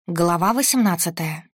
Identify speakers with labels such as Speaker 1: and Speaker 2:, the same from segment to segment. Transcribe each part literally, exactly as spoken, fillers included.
Speaker 1: Глава восемнадцатая.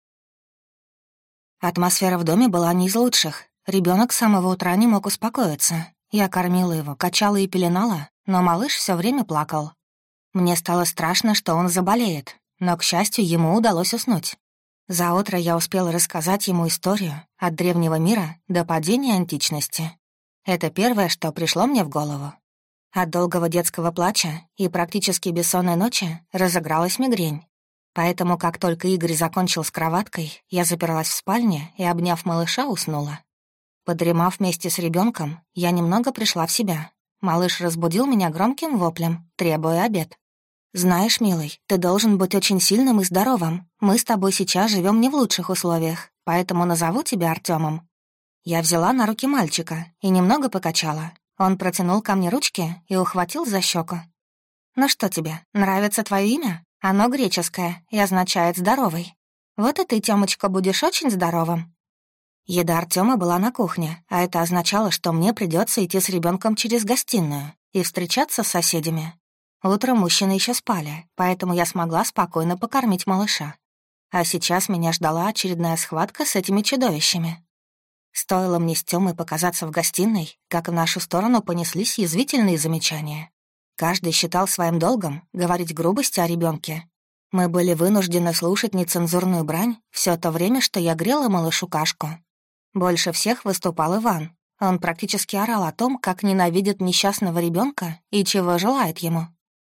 Speaker 1: Атмосфера в доме была не из лучших. Ребенок с самого утра не мог успокоиться. Я кормила его, качала и пеленала, но малыш все время плакал. Мне стало страшно, что он заболеет, но, к счастью, ему удалось уснуть. За утро я успела рассказать ему историю от древнего мира до падения античности. Это первое, что пришло мне в голову. От долгого детского плача и практически бессонной ночи разыгралась мигрень. Поэтому, как только Игорь закончил с кроваткой, я заперлась в спальне и, обняв малыша, уснула. Подремав вместе с ребенком, я немного пришла в себя. Малыш разбудил меня громким воплем, требуя обед. «Знаешь, милый, ты должен быть очень сильным и здоровым. Мы с тобой сейчас живем не в лучших условиях, поэтому назову тебя Артёмом». Я взяла на руки мальчика и немного покачала. Он протянул ко мне ручки и ухватил за щеку. «Ну что тебе, нравится твое имя? Оно греческое и означает «здоровый». Вот и ты, Тёмочка, будешь очень здоровым». Еда Артёма была на кухне, а это означало, что мне придется идти с ребенком через гостиную и встречаться с соседями. Утром мужчины еще спали, поэтому я смогла спокойно покормить малыша. А сейчас меня ждала очередная схватка с этими чудовищами. Стоило мне с Тёмой показаться в гостиной, как в нашу сторону понеслись язвительные замечания. Каждый считал своим долгом говорить грубости о ребенке. Мы были вынуждены слушать нецензурную брань все то время, что я грела малышу кашку. Больше всех выступал Иван. Он практически орал о том, как ненавидит несчастного ребенка и чего желает ему.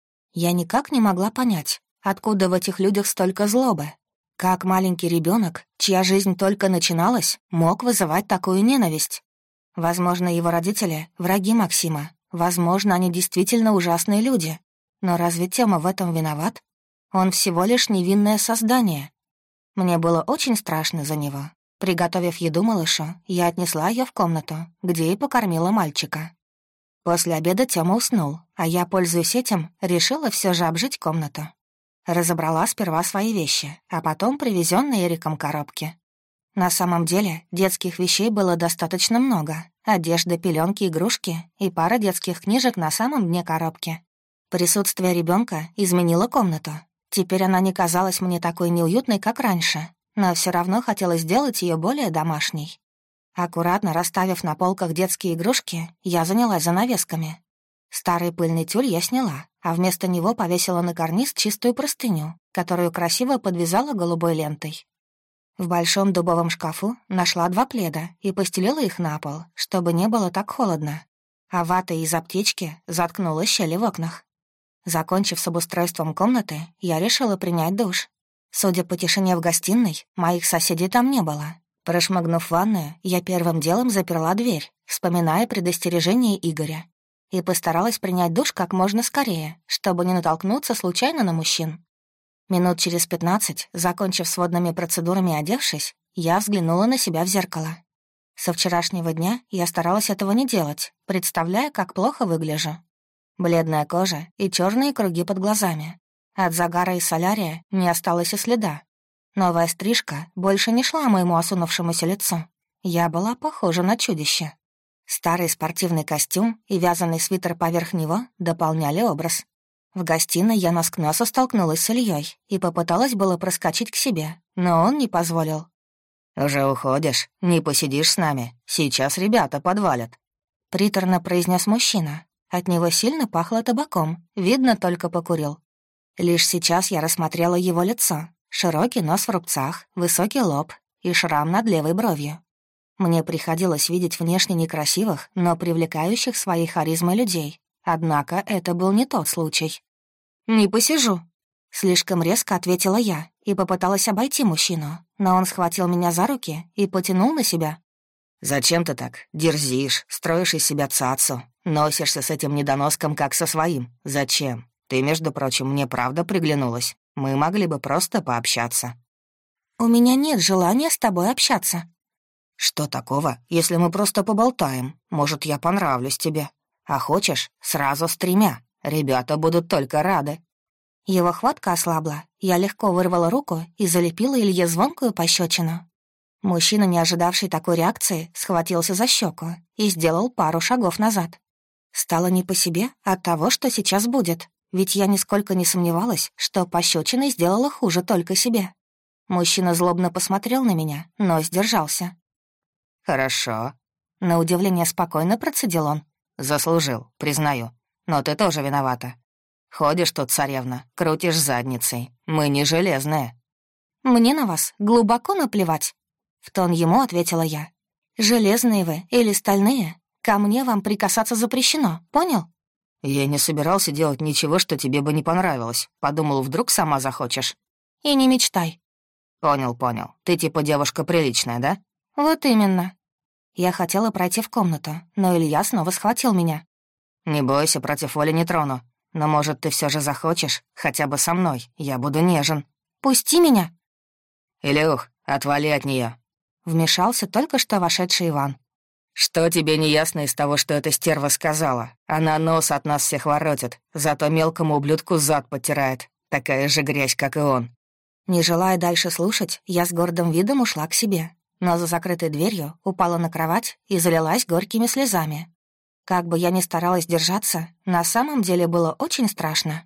Speaker 1: Я никак не могла понять, откуда в этих людях столько злобы. Как маленький ребенок, чья жизнь только начиналась, мог вызывать такую ненависть? Возможно, его родители — враги Максима. Возможно, они действительно ужасные люди. Но разве Тёма в этом виноват? Он всего лишь невинное создание. Мне было очень страшно за него. Приготовив еду малышу, я отнесла ее в комнату, где и покормила мальчика. После обеда Тёма уснул, а я, пользуясь этим, решила все же обжить комнату. Разобрала сперва свои вещи, а потом привезенные Эриком коробки. На самом деле, детских вещей было достаточно много. Одежда, пеленки, игрушки и пара детских книжек на самом дне коробки. Присутствие ребенка изменило комнату. Теперь она не казалась мне такой неуютной, как раньше, но все равно хотелось сделать ее более домашней. Аккуратно расставив на полках детские игрушки, я занялась занавесками. Старый пыльный тюль я сняла, а вместо него повесила на карниз чистую простыню, которую красиво подвязала голубой лентой. В большом дубовом шкафу нашла два пледа и постелила их на пол, чтобы не было так холодно. А ватой из аптечки заткнула щели в окнах. Закончив с обустройством комнаты, я решила принять душ. Судя по тишине в гостиной, моих соседей там не было. Прошмыгнув в ванную, я первым делом заперла дверь, вспоминая предостережение Игоря, и постаралась принять душ как можно скорее, чтобы не натолкнуться случайно на мужчин. Минут через пятнадцать, закончив с водными процедурами и одевшись, я взглянула на себя в зеркало. Со вчерашнего дня я старалась этого не делать, представляя, как плохо выгляжу. Бледная кожа и черные круги под глазами. От загара и солярия не осталось и следа. Новая стрижка больше не шла моему осунувшемуся лицу. Я была похожа на чудище. Старый спортивный костюм и вязаный свитер поверх него дополняли образ. В гостиной я нос к носу столкнулась с Ильей и попыталась было проскочить к себе, но он не позволил.
Speaker 2: «Уже уходишь? Не посидишь с нами? Сейчас ребята подвалят»,
Speaker 1: — приторно произнес мужчина. От него сильно пахло табаком, видно, только покурил. Лишь сейчас я рассмотрела его лицо. Широкий нос в рубцах, высокий лоб и шрам над левой бровью. Мне приходилось видеть внешне некрасивых, но привлекающих своей харизмой людей. Однако это был не тот случай. «Не посижу», — слишком резко ответила я и попыталась обойти мужчину, но он схватил меня за руки и потянул на себя.
Speaker 2: «Зачем ты так? Дерзишь, строишь из себя цацу, носишься с этим недоноском, как со своим. Зачем? Ты, между прочим, мне правда приглянулась. Мы могли бы просто пообщаться».
Speaker 1: «У меня нет желания с тобой общаться».
Speaker 2: «Что такого, если мы просто поболтаем? Может, я понравлюсь тебе? А хочешь, сразу с тремя. Ребята будут только рады».
Speaker 1: Его хватка ослабла. Я легко вырвала руку и залепила Илье звонкую пощечину. Мужчина, не ожидавший такой реакции, схватился за щеку и сделал пару шагов назад. Стало не по себе от того, что сейчас будет. ведь я нисколько не сомневалась, что пощечиной сделала хуже только себе. Мужчина злобно посмотрел на меня, но сдержался.
Speaker 2: «Хорошо»,
Speaker 1: — на удивление спокойно процедил он.
Speaker 2: «Заслужил, признаю. Но ты тоже виновата. Ходишь тут, царевна, крутишь задницей. Мы не железные».
Speaker 1: «Мне на вас глубоко наплевать», — в тон ему ответила я. «Железные вы или стальные, ко мне вам прикасаться запрещено, понял?»
Speaker 2: «Я не собирался делать ничего, что тебе бы не понравилось. Подумал, вдруг сама захочешь».
Speaker 1: «И не мечтай».
Speaker 2: «Понял, понял. Ты типа девушка приличная, да?»
Speaker 1: «Вот именно». Я хотела пройти в комнату, но Илья снова схватил меня.
Speaker 2: «Не бойся, против воли не трону. Но, может, ты все же захочешь? Хотя бы со мной. Я буду нежен».
Speaker 1: «Пусти меня!»
Speaker 2: «Илюх, отвали от нее.
Speaker 1: Вмешался только что вошедший Иван.
Speaker 2: «Что тебе не ясно из того, что эта стерва сказала? Она нос от нас всех воротит, зато мелкому ублюдку зад подтирает. Такая же грязь, как и он».
Speaker 1: Не желая дальше слушать, я с гордым видом ушла к себе, но за закрытой дверью упала на кровать и залилась горькими слезами. Как бы я ни старалась держаться, на самом деле было очень страшно.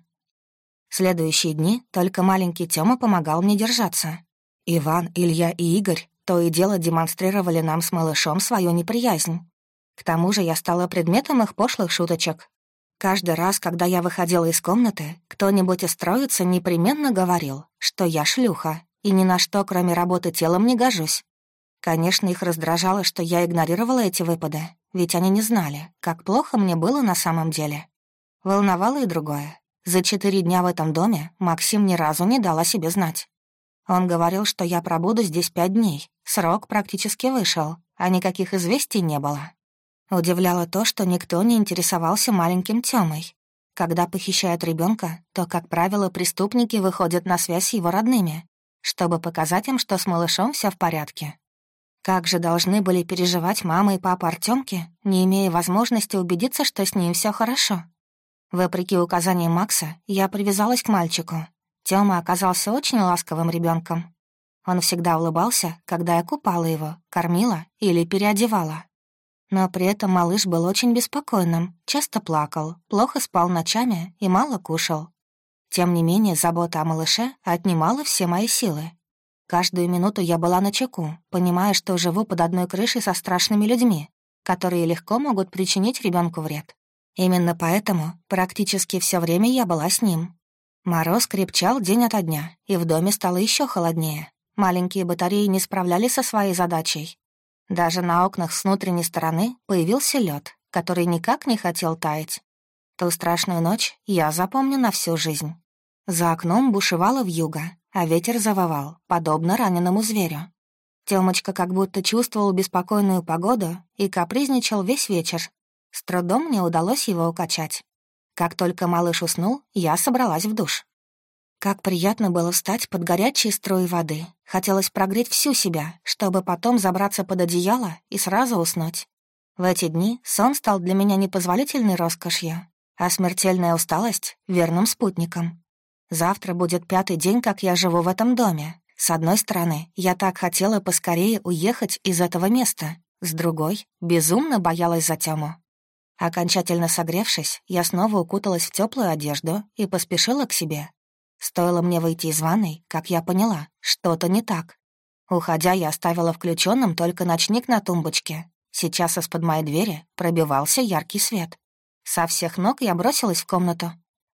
Speaker 1: Следующие дни только маленький Тёма помогал мне держаться. Иван, Илья и Игорь то и дело демонстрировали нам с малышом свою неприязнь. К тому же я стала предметом их пошлых шуточек. Каждый раз, когда я выходила из комнаты, кто-нибудь из троицы непременно говорил, что я шлюха и ни на что, кроме работы телом, не гожусь. Конечно, их раздражало, что я игнорировала эти выпады, ведь они не знали, как плохо мне было на самом деле. Волновало и другое. За четыре дня в этом доме Максим ни разу не дал о себе знать. Он говорил, что я пробуду здесь пять дней. Срок практически вышел, а никаких известий не было. Удивляло то, что никто не интересовался маленьким Тёмой. Когда похищают ребенка, то, как правило, преступники выходят на связь с его родными, чтобы показать им, что с малышом все в порядке. Как же должны были переживать мама и папа Артёмки, не имея возможности убедиться, что с ним все хорошо? Вопреки указаниям Макса, я привязалась к мальчику. Тёма оказался очень ласковым ребенком. Он всегда улыбался, когда я купала его, кормила или переодевала. Но при этом малыш был очень беспокойным, часто плакал, плохо спал ночами и мало кушал. Тем не менее, забота о малыше отнимала все мои силы. Каждую минуту я была начеку, понимая, что живу под одной крышей со страшными людьми, которые легко могут причинить ребенку вред. Именно поэтому практически все время я была с ним. Мороз крепчал день ото дня, и в доме стало еще холоднее. Маленькие батареи не справлялись со своей задачей. Даже на окнах с внутренней стороны появился лед, который никак не хотел таять. Ту страшную ночь я запомню на всю жизнь. За окном бушевала вьюга, а ветер завывал, подобно раненому зверю. Тёмочка как будто чувствовал беспокойную погоду и капризничал весь вечер. С трудом мне удалось его укачать. Как только малыш уснул, я собралась в душ. Как приятно было встать под горячие струи воды. Хотелось прогреть всю себя, чтобы потом забраться под одеяло и сразу уснуть. В эти дни сон стал для меня непозволительной роскошью, а смертельная усталость — верным спутником. Завтра будет пятый день, как я живу в этом доме. С одной стороны, я так хотела поскорее уехать из этого места. С другой, безумно боялась за Тему. Окончательно согревшись, я снова укуталась в теплую одежду и поспешила к себе. Стоило мне выйти из ванной, как я поняла, что-то не так. Уходя, я оставила включенным только ночник на тумбочке. Сейчас из-под моей двери пробивался яркий свет. Со всех ног я бросилась в комнату.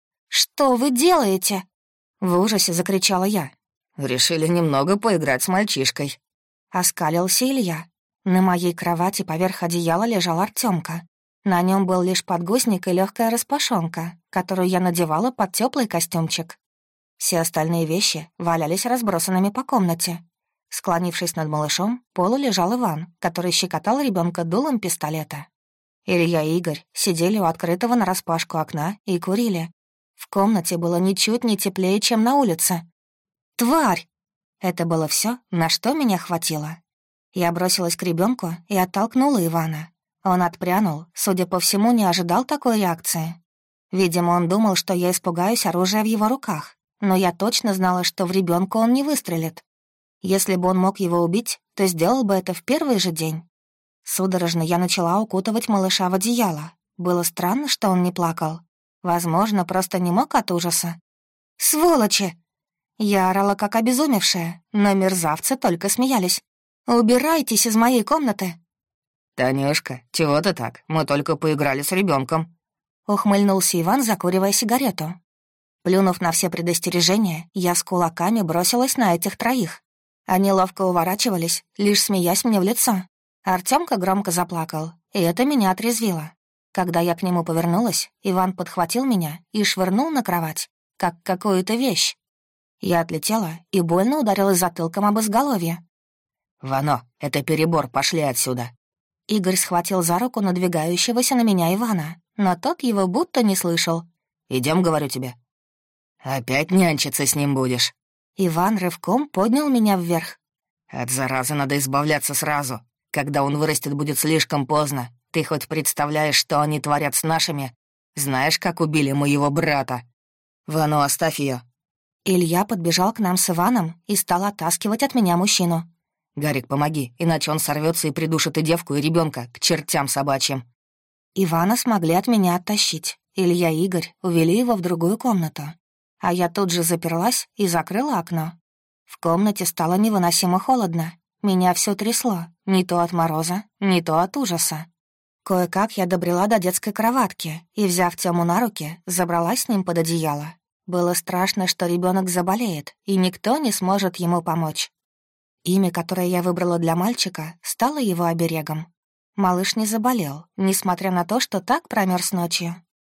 Speaker 1: «Что вы делаете?» — в ужасе закричала я.
Speaker 2: «Решили немного поиграть с мальчишкой»,
Speaker 1: — оскалился Илья. На моей кровати поверх одеяла лежал Артёмка. На нем был лишь подгузник и легкая распашонка, которую я надевала под теплый костюмчик. Все остальные вещи валялись разбросанными по комнате. Склонившись над малышом, в полу лежал Иван, который щекотал ребенка дулом пистолета. Илья и Игорь сидели у открытого нараспашку окна и курили. В комнате было ничуть не теплее, чем на улице. «Тварь!» Это было все, на что меня хватило. Я бросилась к ребенку и оттолкнула Ивана. Он отпрянул, судя по всему, не ожидал такой реакции. Видимо, он думал, что я испугаюсь оружия в его руках, но я точно знала, что в ребенка он не выстрелит. Если бы он мог его убить, то сделал бы это в первый же день. Судорожно я начала укутывать малыша в одеяло. Было странно, что он не плакал. Возможно, просто не мог от ужаса. «Сволочи!» Я орала, как обезумевшая, но мерзавцы только смеялись. «Убирайтесь из моей комнаты!»
Speaker 2: «Танюшка, чего ты так? Мы только поиграли с ребенком.
Speaker 1: Ухмыльнулся Иван, закуривая сигарету. Плюнув на все предостережения, я с кулаками бросилась на этих троих. Они ловко уворачивались, лишь смеясь мне в лицо. Артёмка громко заплакал, и это меня отрезвило. Когда я к нему повернулась, Иван подхватил меня и швырнул на кровать, как какую-то вещь. Я отлетела и больно ударилась затылком об изголовье.
Speaker 2: «Вано, это перебор, пошли отсюда».
Speaker 1: Игорь схватил за руку надвигающегося на меня Ивана, но тот его будто не слышал.
Speaker 2: Идем, говорю тебе». «Опять нянчиться с ним будешь».
Speaker 1: Иван рывком поднял меня вверх.
Speaker 2: «От заразы надо избавляться сразу. Когда он вырастет, будет слишком поздно. Ты хоть представляешь, что они творят с нашими? Знаешь, как убили моего брата? Вано, оставь ее.
Speaker 1: Илья подбежал к нам с Иваном и стал оттаскивать от меня мужчину.
Speaker 2: «Гарик, помоги, иначе он сорвется и придушит и девку, и ребенка к чертям собачьим».
Speaker 1: Ивана смогли от меня оттащить. Илья и Игорь увели его в другую комнату. А я тут же заперлась и закрыла окно. В комнате стало невыносимо холодно. Меня все трясло, не то от мороза, не то от ужаса. Кое-как я добрела до детской кроватки и, взяв Тему на руки, забралась с ним под одеяло. Было страшно, что ребенок заболеет, и никто не сможет ему помочь. Имя, которое я выбрала для мальчика, стало его оберегом. Малыш не заболел, несмотря на то, что так промерз ночью.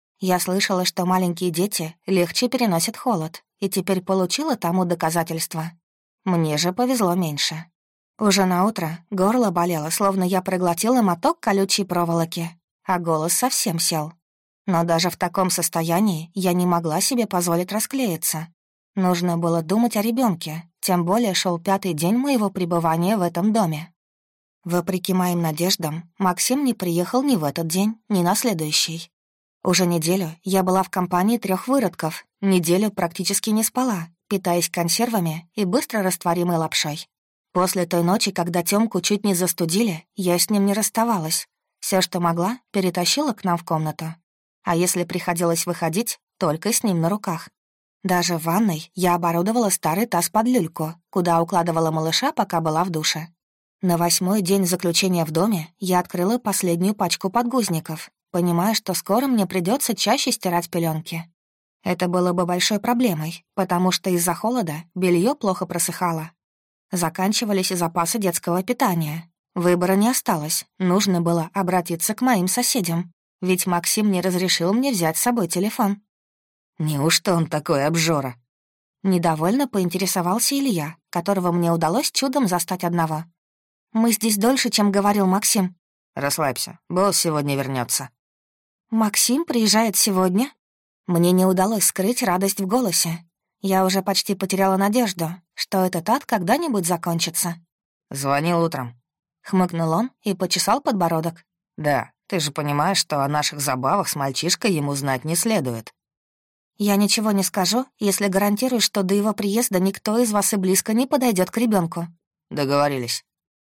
Speaker 1: Я слышала, что маленькие дети легче переносят холод, и теперь получила тому доказательство. Мне же повезло меньше. Уже наутро горло болело, словно я проглотила моток колючей проволоки, а голос совсем сел. Но даже в таком состоянии я не могла себе позволить расклеиться. Нужно было думать о ребенке, тем более шел пятый день моего пребывания в этом доме. Вопреки моим надеждам, Максим не приехал ни в этот день, ни на следующий. Уже неделю я была в компании трех выродков, неделю практически не спала, питаясь консервами и быстро растворимой лапшой. После той ночи, когда Тёмку чуть не застудили, я с ним не расставалась. Все, что могла, перетащила к нам в комнату. А если приходилось выходить, только с ним на руках. Даже в ванной я оборудовала старый таз под люльку, куда укладывала малыша, пока была в душе. На восьмой день заключения в доме я открыла последнюю пачку подгузников, понимая, что скоро мне придется чаще стирать пеленки. Это было бы большой проблемой, потому что из-за холода белье плохо просыхало. Заканчивались и запасы детского питания. Выбора не осталось, нужно было обратиться к моим соседям, ведь Максим не разрешил мне взять с собой телефон.
Speaker 2: «Неужто он такой обжора?»
Speaker 1: Недовольно поинтересовался Илья, которого мне удалось чудом застать одного. «Мы здесь дольше, чем говорил Максим».
Speaker 2: «Расслабься, босс сегодня вернется.
Speaker 1: «Максим приезжает сегодня?» Мне не удалось скрыть радость в голосе. Я уже почти потеряла надежду, что этот ад когда-нибудь закончится.
Speaker 2: «Звонил утром»,
Speaker 1: — хмыкнул он и почесал подбородок.
Speaker 2: «Да, ты же понимаешь, что о наших забавах с мальчишкой ему знать не следует».
Speaker 1: «Я ничего не скажу, если гарантирую, что до его приезда никто из вас и близко не подойдет к ребенку.
Speaker 2: «Договорились».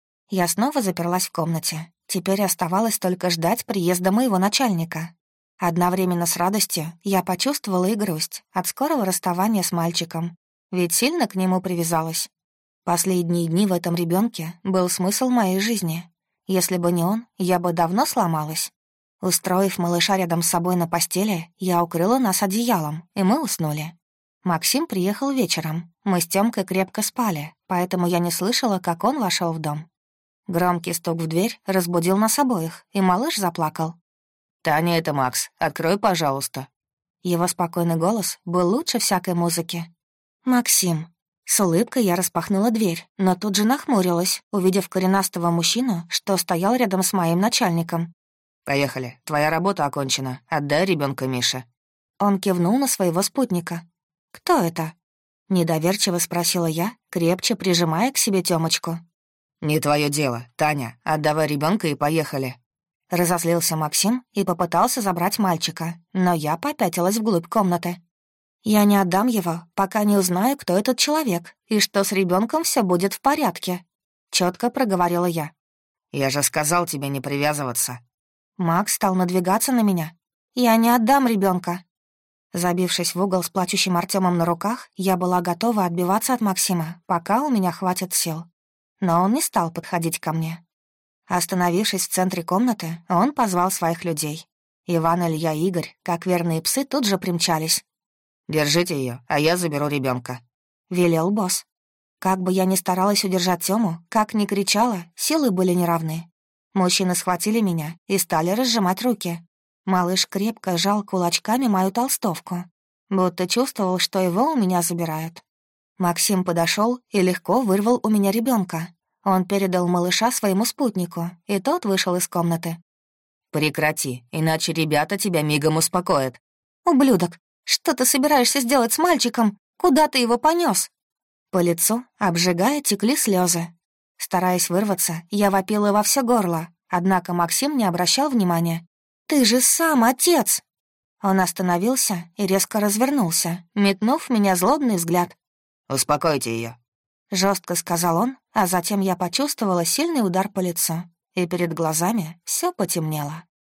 Speaker 1: Я снова заперлась в комнате. Теперь оставалось только ждать приезда моего начальника. Одновременно с радостью я почувствовала и грусть от скорого расставания с мальчиком, ведь сильно к нему привязалась. Последние дни в этом ребенке был смысл моей жизни. Если бы не он, я бы давно сломалась. Устроив малыша рядом с собой на постели, я укрыла нас одеялом, и мы уснули. Максим приехал вечером. Мы с Тёмкой крепко спали, поэтому я не слышала, как он вошел в дом. Громкий стук в дверь разбудил нас обоих, и малыш заплакал.
Speaker 2: «Таня, это Макс. Открой, пожалуйста».
Speaker 1: Его спокойный голос был лучше всякой музыки. «Максим». С улыбкой я распахнула дверь, но тут же нахмурилась, увидев коренастого мужчину, что стоял рядом с моим начальником.
Speaker 2: «Поехали. Твоя работа окончена. Отдай ребенка Мише».
Speaker 1: Он кивнул на своего спутника. «Кто это?» Недоверчиво спросила я, крепче прижимая к себе Тёмочку.
Speaker 2: «Не твое дело. Таня, отдавай ребенка и поехали».
Speaker 1: Разозлился Максим и попытался забрать мальчика, но я попятилась вглубь комнаты. «Я не отдам его, пока не узнаю, кто этот человек, и что с ребенком все будет в порядке», — четко проговорила я.
Speaker 2: «Я же сказал тебе не привязываться».
Speaker 1: Макс стал надвигаться на меня. «Я не отдам ребенка. Забившись в угол с плачущим Артёмом на руках, я была готова отбиваться от Максима, пока у меня хватит сил. Но он не стал подходить ко мне. Остановившись в центре комнаты, он позвал своих людей. Иван, Илья и Игорь, как верные псы, тут же примчались.
Speaker 2: «Держите ее, а я заберу ребенка,
Speaker 1: велел босс. Как бы я ни старалась удержать Тёму, как ни кричала, силы были неравны. Мужчины схватили меня и стали разжимать руки. Малыш крепко сжал кулачками мою толстовку, будто чувствовал, что его у меня забирают. Максим подошел и легко вырвал у меня ребенка. Он передал малыша своему спутнику, и тот вышел из комнаты.
Speaker 2: «Прекрати, иначе ребята тебя мигом успокоят».
Speaker 1: «Ублюдок, что ты собираешься сделать с мальчиком? Куда ты его понес?» По лицу, обжигая, текли слезы. Стараясь вырваться, я вопила во все горло, однако Максим не обращал внимания. «Ты же сам отец!» Он остановился и резко развернулся, метнув в меня злобный взгляд.
Speaker 2: «Успокойте ее,
Speaker 1: жестко сказал он, а затем я почувствовала сильный удар по лицу, и перед глазами все потемнело.